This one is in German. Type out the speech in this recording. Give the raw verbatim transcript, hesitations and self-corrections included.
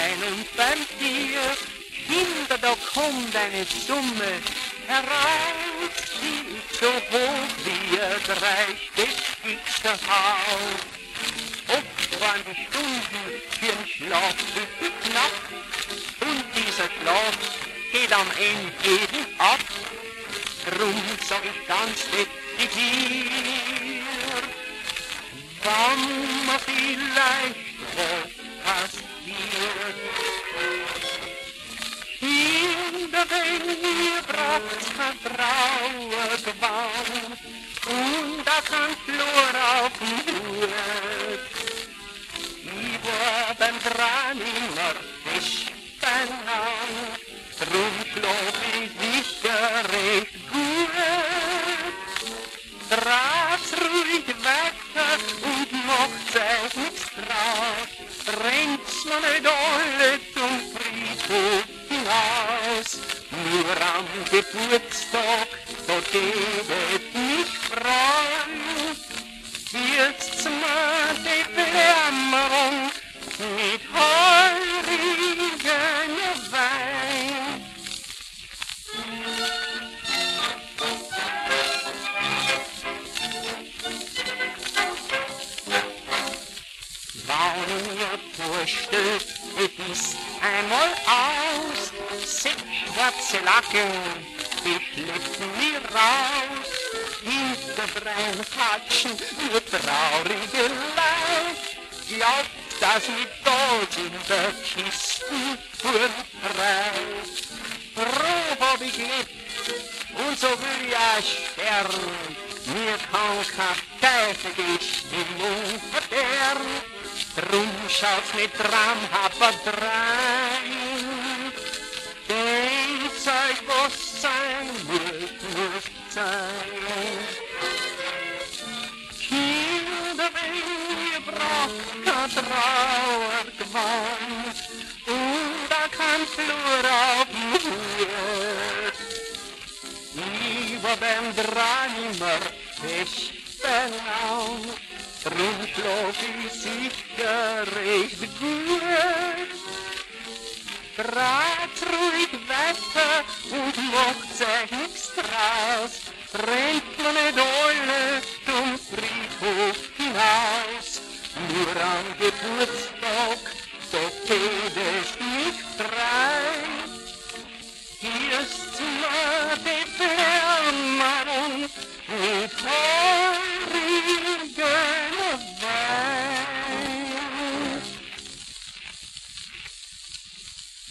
sein und beim Tier, Kinder, da kommt eine Summe heraus, die ist so hoch wie ein dreistöckigster Haus. Oft waren die Stunden für den Schlaf zu knapp und dieser Schlaf geht am Ende jeden ab. Drum sag ich ganz dezidiert, wann man vielleicht was passiert. Kinder, wenn ihr braucht Vertrauensgewand und da kann Flor auf dem Hut. Ich war beim Dran immer fest benannt, drum schlaf ich sicher recht gut. Trag's ruhig weiter und macht's euch nichts draus, rennt's noch nicht alle zum Friedhof hinaus. Nur am Geburtstag, da geht mich freuen, wird's mir die Wärmerung mit heurigen Wein. Wenn ihr vorstellt, es ist einmal aus, sechs schwarze Lacken, die schleppen mir raus. Hinterbrein hatschen nur traurige Leid, glaubt, dass mit dort in der Kisten vornrein. Froh hab ich gelebt und so will ich auch sterben, mir kann kein Teufel die Stimmung verderben. Drum schaut's nicht dran, aber drein. Denkt euch, was sein wird, muss sein. Kinder, wenn ihr braucht, kein Trauergewand und da kein Flur auf dem Hut. Ich war beim Dran immer fest benannt, drum schlaf ich sicher recht gut. Tragt's ruhig weiter und macht's euch nichts draus, rennt man nicht alle zum Friedhof hinaus. Nur am Geburtstag